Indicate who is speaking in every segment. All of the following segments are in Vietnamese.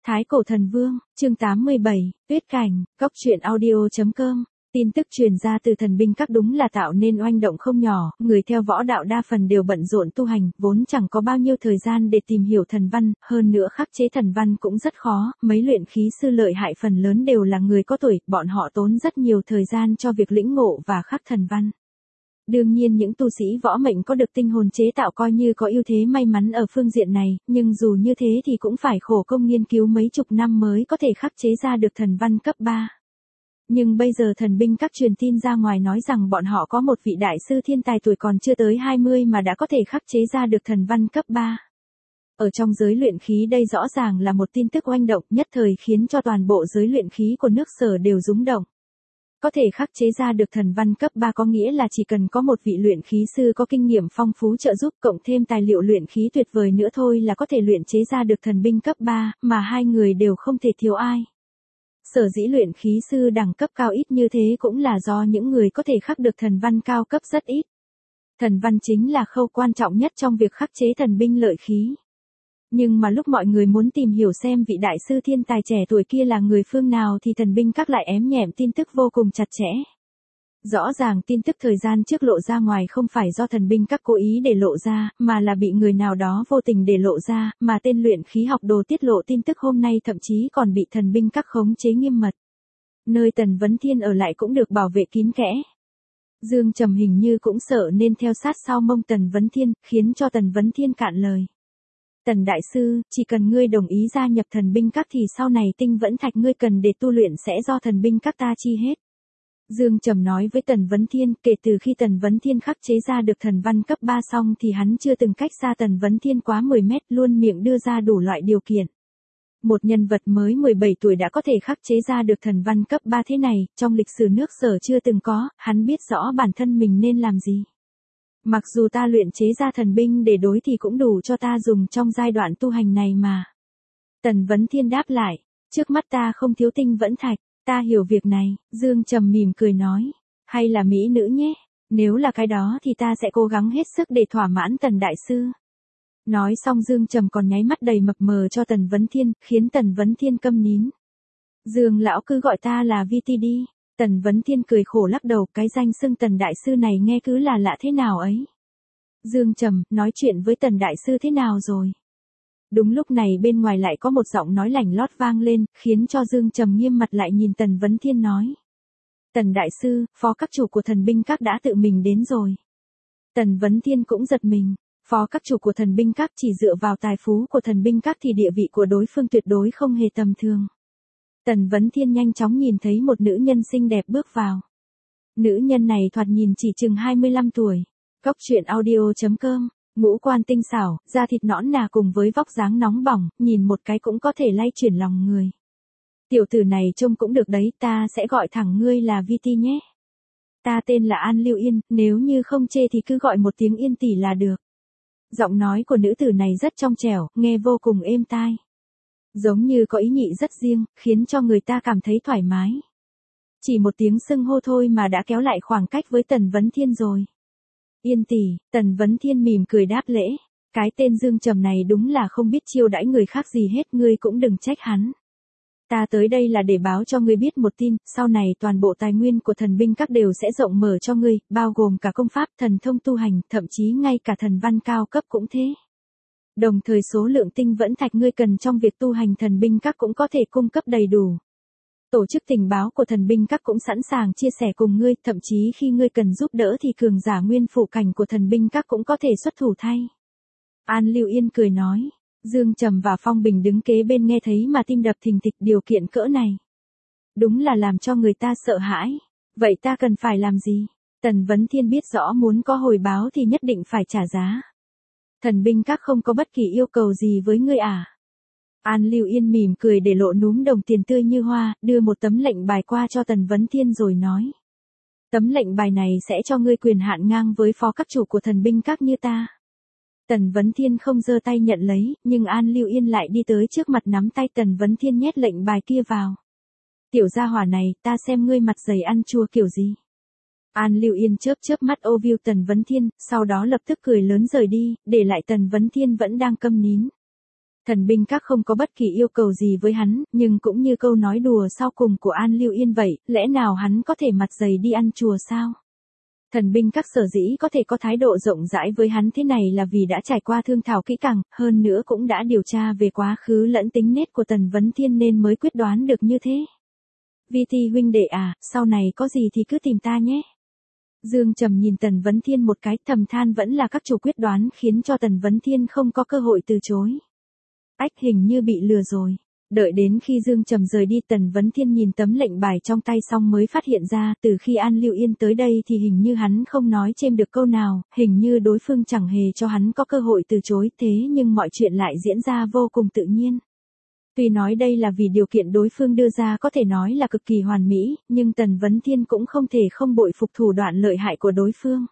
Speaker 1: Thái Cổ Thần Vương, chương 87, Tuyết Cảnh, Cốc truyện audio.com. Tin tức truyền ra từ thần binh các đúng là tạo nên oanh động không nhỏ, người theo võ đạo đa phần đều bận rộn tu hành, vốn chẳng có bao nhiêu thời gian để tìm hiểu thần văn, hơn nữa khắc chế thần văn cũng rất khó, mấy luyện khí sư lợi hại phần lớn đều là người có tuổi, bọn họ tốn rất nhiều thời gian cho việc lĩnh ngộ và khắc thần văn. Đương nhiên những tu sĩ võ mệnh có được tinh hồn chế tạo coi như có ưu thế may mắn ở phương diện này, nhưng dù như thế thì cũng phải khổ công nghiên cứu mấy chục năm mới có thể khắc chế ra được thần văn cấp 3. Nhưng bây giờ thần binh các truyền tin ra ngoài nói rằng bọn họ có một vị đại sư thiên tài tuổi còn chưa tới 20 mà đã có thể khắc chế ra được thần văn cấp 3. Ở trong giới luyện khí đây rõ ràng là một tin tức oanh động nhất thời khiến cho toàn bộ giới luyện khí của nước Sở đều rúng động. Có thể khắc chế ra được thần văn cấp 3 có nghĩa là chỉ cần có một vị luyện khí sư có kinh nghiệm phong phú trợ giúp cộng thêm tài liệu luyện khí tuyệt vời nữa thôi là có thể luyện chế ra được thần binh cấp 3, mà hai người đều không thể thiếu ai. Sở dĩ luyện khí sư đẳng cấp cao ít như thế cũng là do những người có thể khắc được thần văn cao cấp rất ít. Thần văn chính là khâu quan trọng nhất trong việc khắc chế thần binh lợi khí. Nhưng mà lúc mọi người muốn tìm hiểu xem vị đại sư thiên tài trẻ tuổi kia là người phương nào thì thần binh các lại ém nhẹm tin tức vô cùng chặt chẽ. Rõ ràng tin tức thời gian trước lộ ra ngoài không phải do thần binh các cố ý để lộ ra, mà là bị người nào đó vô tình để lộ ra, mà tên luyện khí học đồ tiết lộ tin tức hôm nay thậm chí còn bị thần binh các khống chế nghiêm mật. Nơi Tần Vấn Thiên ở lại cũng được bảo vệ kín kẽ. Dương Trầm hình như cũng sợ nên theo sát sau mông Tần Vấn Thiên, khiến cho Tần Vấn Thiên cạn lời. Tần Đại Sư, chỉ cần ngươi đồng ý gia nhập thần binh các thì sau này tinh vẫn thạch ngươi cần để tu luyện sẽ do thần binh các ta chi hết. Dương Trầm nói với Tần Vấn Thiên, kể từ khi Tần Vấn Thiên khắc chế ra được thần văn cấp 3 xong thì hắn chưa từng cách xa Tần Vấn Thiên quá 10 mét, luôn miệng đưa ra đủ loại điều kiện. Một nhân vật mới 17 tuổi đã có thể khắc chế ra được thần văn cấp 3 thế này, trong lịch sử nước Sở chưa từng có, hắn biết rõ bản thân mình nên làm gì. Mặc dù ta luyện chế ra thần binh để đối thì cũng đủ cho ta dùng trong giai đoạn tu hành này mà. Tần Vấn Thiên đáp lại, trước mắt ta không thiếu tinh vẫn thạch, ta hiểu việc này, Dương Trầm mỉm cười nói, hay là mỹ nữ nhé, nếu là cái đó thì ta sẽ cố gắng hết sức để thỏa mãn Tần Đại Sư. Nói xong Dương Trầm còn nháy mắt đầy mập mờ cho Tần Vấn Thiên, khiến Tần Vấn Thiên câm nín. Dương lão cứ gọi ta là VT đi. Tần Vấn Thiên cười khổ lắc đầu, cái danh xưng Tần Đại Sư này nghe cứ là lạ thế nào ấy. Dương Trầm, nói chuyện với Tần Đại Sư thế nào rồi? Đúng lúc này bên ngoài lại có một giọng nói lảnh lót vang lên, khiến cho Dương Trầm nghiêm mặt lại nhìn Tần Vấn Thiên nói. Tần Đại Sư, phó các chủ của thần binh các đã tự mình đến rồi. Tần Vấn Thiên cũng giật mình, phó các chủ của thần binh các chỉ dựa vào tài phú của thần binh các thì địa vị của đối phương tuyệt đối không hề tầm thường. Tần Vấn Thiên nhanh chóng nhìn thấy một nữ nhân xinh đẹp bước vào. Nữ nhân này thoạt nhìn chỉ chừng 25 tuổi. Cốc truyện audio.com, ngũ quan tinh xảo, da thịt nõn nà cùng với vóc dáng nóng bỏng, nhìn một cái cũng có thể lay chuyển lòng người. Tiểu tử này trông cũng được đấy, ta sẽ gọi thẳng ngươi là VT nhé. Ta tên là An Lưu Yên, nếu như không chê thì cứ gọi một tiếng Yên tỷ là được. Giọng nói của nữ tử này rất trong trẻo, nghe vô cùng êm tai. Giống như có ý nhị rất riêng, khiến cho người ta cảm thấy thoải mái. Chỉ một tiếng xưng hô thôi mà đã kéo lại khoảng cách với Tần Vấn Thiên rồi. Yên tỷ, Tần Vấn Thiên mỉm cười đáp lễ. Cái tên Dương Trầm này đúng là không biết chiêu đãi người khác gì hết, ngươi cũng đừng trách hắn. Ta tới đây là để báo cho ngươi biết một tin, sau này toàn bộ tài nguyên của thần binh các đều sẽ rộng mở cho ngươi, bao gồm cả công pháp, thần thông tu hành, thậm chí ngay cả thần văn cao cấp cũng thế. Đồng thời số lượng tinh vẫn thạch ngươi cần trong việc tu hành thần binh các cũng có thể cung cấp đầy đủ. Tổ chức tình báo của thần binh các cũng sẵn sàng chia sẻ cùng ngươi, thậm chí khi ngươi cần giúp đỡ thì cường giả nguyên phụ cảnh của thần binh các cũng có thể xuất thủ thay. An Lưu Yên cười nói, Dương Trầm và Phong Bình đứng kế bên nghe thấy mà tim đập thình thịch, điều kiện cỡ này. Đúng là làm cho người ta sợ hãi. Vậy ta cần phải làm gì? Tần Vấn Thiên biết rõ muốn có hồi báo thì nhất định phải trả giá. Thần binh các không có bất kỳ yêu cầu gì với ngươi à? An Lưu Yên mỉm cười để lộ núm đồng tiền tươi như hoa, đưa một tấm lệnh bài qua cho Tần Vấn Thiên rồi nói. Tấm lệnh bài này sẽ cho ngươi quyền hạn ngang với phó các chủ của thần binh các như ta. Tần Vấn Thiên không giơ tay nhận lấy, nhưng An Lưu Yên lại đi tới trước mặt nắm tay Tần Vấn Thiên nhét lệnh bài kia vào. Tiểu gia hỏa này, ta xem ngươi mặt dày ăn chua kiểu gì. An Lưu Yên chớp chớp mắt ô viu Tần Vấn Thiên, sau đó lập tức cười lớn rời đi, để lại Tần Vấn Thiên vẫn đang câm nín. Thần binh các không có bất kỳ yêu cầu gì với hắn, nhưng cũng như câu nói đùa sau cùng của An Lưu Yên vậy, lẽ nào hắn có thể mặt dày đi ăn chùa sao? Thần binh các sở dĩ có thể có thái độ rộng rãi với hắn thế này là vì đã trải qua thương thảo kỹ càng, hơn nữa cũng đã điều tra về quá khứ lẫn tính nết của Tần Vấn Thiên nên mới quyết đoán được như thế. Vi Ti huynh đệ à, sau này có gì thì cứ tìm ta nhé. Dương Trầm nhìn Tần Vấn Thiên một cái, thầm than vẫn là các chủ quyết đoán khiến cho Tần Vấn Thiên không có cơ hội từ chối. Ách, hình như bị lừa rồi. Đợi đến khi Dương Trầm rời đi, Tần Vấn Thiên nhìn tấm lệnh bài trong tay xong mới phát hiện ra từ khi An Lưu Yên tới đây thì hình như hắn không nói chêm được câu nào, hình như đối phương chẳng hề cho hắn có cơ hội từ chối, thế nhưng mọi chuyện lại diễn ra vô cùng tự nhiên. Tuy nói đây là vì điều kiện đối phương đưa ra có thể nói là cực kỳ hoàn mỹ, nhưng Tần Vấn Thiên cũng không thể không bội phục thủ đoạn lợi hại của đối phương.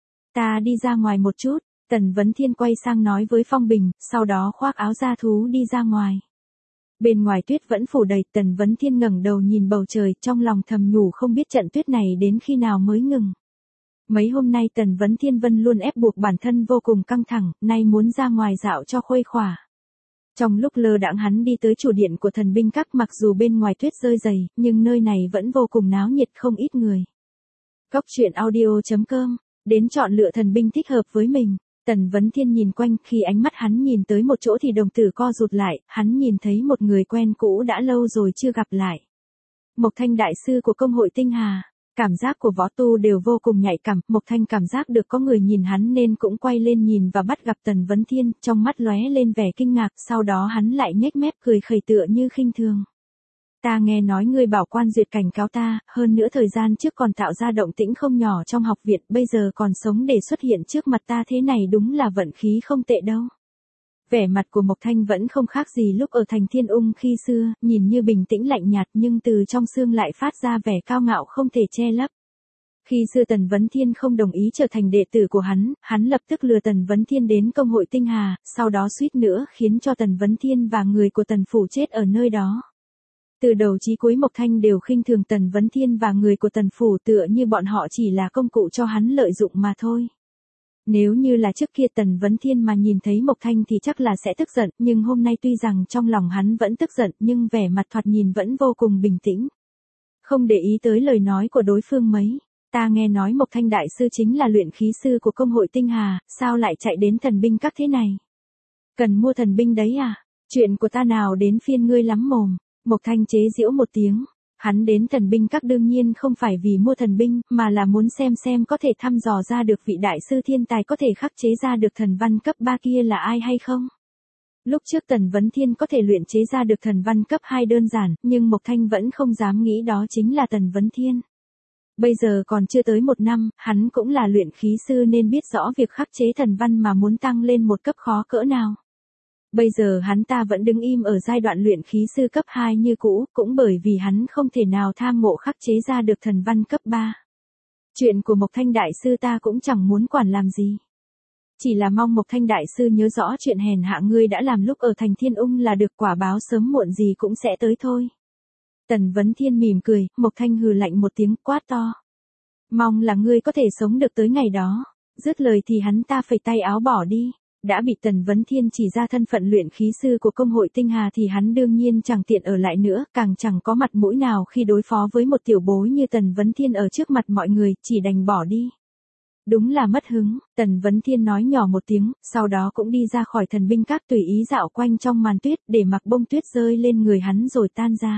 Speaker 1: Ta đi ra ngoài một chút, Tần Vấn Thiên quay sang nói với Phong Bình, sau đó khoác áo da thú đi ra ngoài. Bên ngoài tuyết vẫn phủ đầy, Tần Vấn Thiên ngẩng đầu nhìn bầu trời, trong lòng thầm nhủ không biết trận tuyết này đến khi nào mới ngừng. Mấy hôm nay Tần Vấn Thiên vẫn luôn ép buộc bản thân vô cùng căng thẳng, nay muốn ra ngoài dạo cho khuây khỏa. Trong lúc lơ đãng hắn đi tới chủ điện của thần binh các, mặc dù bên ngoài tuyết rơi dày, nhưng nơi này vẫn vô cùng náo nhiệt, không ít người. Cốc truyện audio.com, đến chọn lựa thần binh thích hợp với mình. Tần Vấn Thiên nhìn quanh, khi ánh mắt hắn nhìn tới một chỗ thì đồng tử co rụt lại, hắn nhìn thấy một người quen cũ đã lâu rồi chưa gặp lại. Mộc Thanh đại sư của công hội Tinh Hà. Cảm giác của võ tu đều vô cùng nhạy cảm, Mộc Thanh cảm giác được có người nhìn hắn nên cũng quay lên nhìn và bắt gặp Tần Vấn Thiên, trong mắt lóe lên vẻ kinh ngạc, sau đó hắn lại nhếch mép cười khẩy tựa như khinh thường. Ta nghe nói ngươi bảo Quan Duyệt cảnh cáo ta, hơn nữa thời gian trước còn tạo ra động tĩnh không nhỏ trong học viện, bây giờ còn sống để xuất hiện trước mặt ta thế này đúng là vận khí không tệ đâu. Vẻ mặt của Mộc Thanh vẫn không khác gì lúc ở thành Thiên Ung khi xưa, nhìn như bình tĩnh lạnh nhạt nhưng từ trong xương lại phát ra vẻ cao ngạo không thể che lấp. Khi xưa Tần Vấn Thiên không đồng ý trở thành đệ tử của hắn lập tức lừa Tần Vấn Thiên đến công hội Tinh Hà, sau đó suýt nữa khiến cho Tần Vấn Thiên và người của Tần Phủ chết ở nơi đó. Từ đầu chí cuối Mộc Thanh đều khinh thường Tần Vấn Thiên và người của Tần Phủ tựa như bọn họ chỉ là công cụ cho hắn lợi dụng mà thôi. Nếu như là trước kia Tần Vấn Thiên mà nhìn thấy Mộc Thanh thì chắc là sẽ tức giận, nhưng hôm nay tuy rằng trong lòng hắn vẫn tức giận nhưng vẻ mặt thoạt nhìn vẫn vô cùng bình tĩnh. Không để ý tới lời nói của đối phương mấy. Ta nghe nói Mộc Thanh đại sư chính là luyện khí sư của công hội Tinh Hà, sao lại chạy đến thần binh các thế này? Cần mua thần binh đấy à? Chuyện của ta nào đến phiên ngươi lắm mồm. Mộc Thanh chế giễu một tiếng. Hắn đến thần binh các đương nhiên không phải vì mua thần binh, mà là muốn xem có thể thăm dò ra được vị đại sư thiên tài có thể khắc chế ra được thần văn cấp 3 kia là ai hay không. Lúc trước Tần Vấn Thiên có thể luyện chế ra được thần văn cấp 2 đơn giản, nhưng Mộc Thanh vẫn không dám nghĩ đó chính là Tần Vấn Thiên. Bây giờ còn chưa tới 1 năm, hắn cũng là luyện khí sư nên biết rõ việc khắc chế thần văn mà muốn tăng lên một cấp khó cỡ nào. Bây giờ hắn ta vẫn đứng im ở giai đoạn luyện khí sư cấp 2 như cũ, cũng bởi vì hắn không thể nào tham ngộ khắc chế ra được thần văn cấp 3. Chuyện của Mộc Thanh đại sư ta cũng chẳng muốn quản làm gì. Chỉ là mong Mộc Thanh đại sư nhớ rõ chuyện hèn hạ ngươi đã làm lúc ở thành Thiên Ung là được, quả báo sớm muộn gì cũng sẽ tới thôi. Tần Vấn Thiên mỉm cười, Mộc Thanh hừ lạnh một tiếng quát to. Mong là ngươi có thể sống được tới ngày đó. Dứt lời thì hắn ta phẩy tay áo bỏ đi. Đã bị Tần Vấn Thiên chỉ ra thân phận luyện khí sư của công hội Tinh Hà thì hắn đương nhiên chẳng tiện ở lại nữa, càng chẳng có mặt mũi nào khi đối phó với một tiểu bối như Tần Vấn Thiên ở trước mặt mọi người, chỉ đành bỏ đi. Đúng là mất hứng, Tần Vấn Thiên nói nhỏ một tiếng, sau đó cũng đi ra khỏi thần binh các tùy ý dạo quanh trong màn tuyết để mặc bông tuyết rơi lên người hắn rồi tan ra.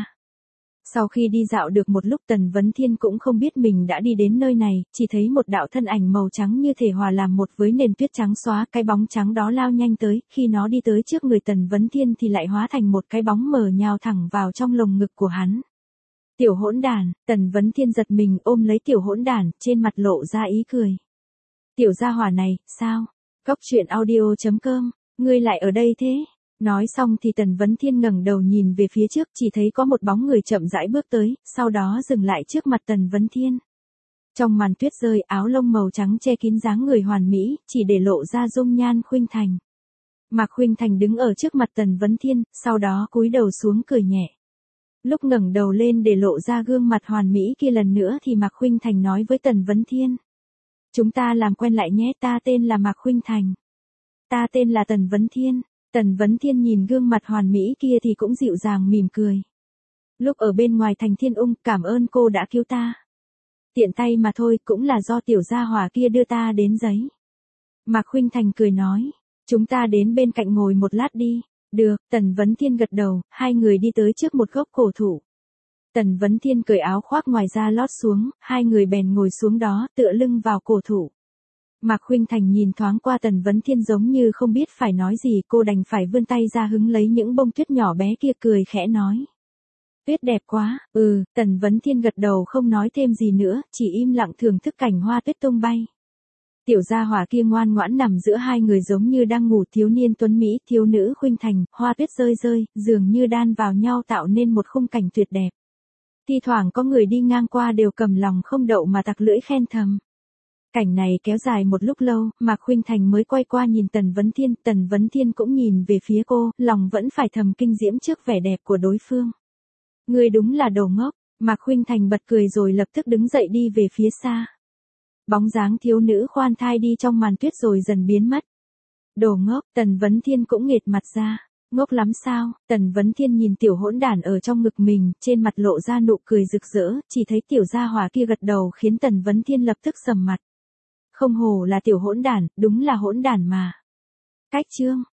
Speaker 1: Sau khi đi dạo được một lúc Tần Vấn Thiên cũng không biết mình đã đi đến nơi này, chỉ thấy một đạo thân ảnh màu trắng như thể hòa làm một với nền tuyết trắng xóa, cái bóng trắng đó lao nhanh tới, khi nó đi tới trước người Tần Vấn Thiên thì lại hóa thành một cái bóng mờ nhào thẳng vào trong lồng ngực của hắn. Tiểu hỗn đản, Tần Vấn Thiên giật mình ôm lấy tiểu hỗn đản, trên mặt lộ ra ý cười. Tiểu gia hỏa này, sao? Cốc truyện audio.com, ngươi lại ở đây thế? Nói xong thì Tần Vấn Thiên ngẩng đầu nhìn về phía trước, chỉ thấy có một bóng người chậm rãi bước tới, sau đó dừng lại trước mặt Tần Vấn Thiên. Trong màn tuyết rơi, áo lông màu trắng che kín dáng người hoàn mỹ, chỉ để lộ ra dung nhan khuynh thành. Mạc Khuynh Thành đứng ở trước mặt Tần Vấn Thiên, sau đó cúi đầu xuống cười nhẹ. Lúc ngẩng đầu lên để lộ ra gương mặt hoàn mỹ kia lần nữa thì Mạc Khuynh Thành nói với Tần Vấn Thiên. Chúng ta làm quen lại nhé, ta tên là Mạc Khuynh Thành. Ta tên là Tần Vấn Thiên. Tần Vấn Thiên nhìn gương mặt hoàn mỹ kia thì cũng dịu dàng mỉm cười. Lúc ở bên ngoài thành Thiên Ung, cảm ơn cô đã cứu ta. Tiện tay mà thôi, cũng là do tiểu gia hỏa kia đưa ta đến giấy. Mạc Khuynh Thành cười nói, chúng ta đến bên cạnh ngồi một lát đi. Được, Tần Vấn Thiên gật đầu, hai người đi tới trước một gốc cổ thụ. Tần Vấn Thiên cởi áo khoác ngoài ra lót xuống, hai người bèn ngồi xuống đó, tựa lưng vào cổ thụ. Mạc Khuynh Thành nhìn thoáng qua Tần Vấn Thiên giống như không biết phải nói gì, cô đành phải vươn tay ra hứng lấy những bông tuyết nhỏ bé kia, cười khẽ nói. Tuyết đẹp quá, Tần Vấn Thiên gật đầu không nói thêm gì nữa, chỉ im lặng thưởng thức cảnh hoa tuyết tung bay. Tiểu gia hỏa kia ngoan ngoãn nằm giữa hai người giống như đang ngủ, thiếu niên tuấn Mỹ, thiếu nữ khuynh thành, hoa tuyết rơi rơi, dường như đan vào nhau tạo nên một khung cảnh tuyệt đẹp. Thi thoảng có người đi ngang qua đều cầm lòng không đậu mà tặc lưỡi khen thầm. Cảnh này kéo dài một lúc lâu, Mạc Khuynh Thành mới quay qua nhìn Tần Vấn Thiên cũng nhìn về phía cô, lòng vẫn phải thầm kinh diễm trước vẻ đẹp của đối phương. Người đúng là đồ ngốc, Mạc Khuynh Thành bật cười rồi lập tức đứng dậy đi về phía xa. Bóng dáng thiếu nữ khoan thai đi trong màn tuyết rồi dần biến mất. Đồ ngốc, Tần Vấn Thiên cũng nghệt mặt ra. Ngốc lắm sao? Tần Vấn Thiên nhìn tiểu hỗn đản ở trong ngực mình, trên mặt lộ ra nụ cười rực rỡ, chỉ thấy tiểu gia hỏa kia gật đầu khiến Tần Vấn Thiên lập tức sầm mặt. Không hổ là tiểu hỗn đản, đúng là hỗn đản mà. Cách chương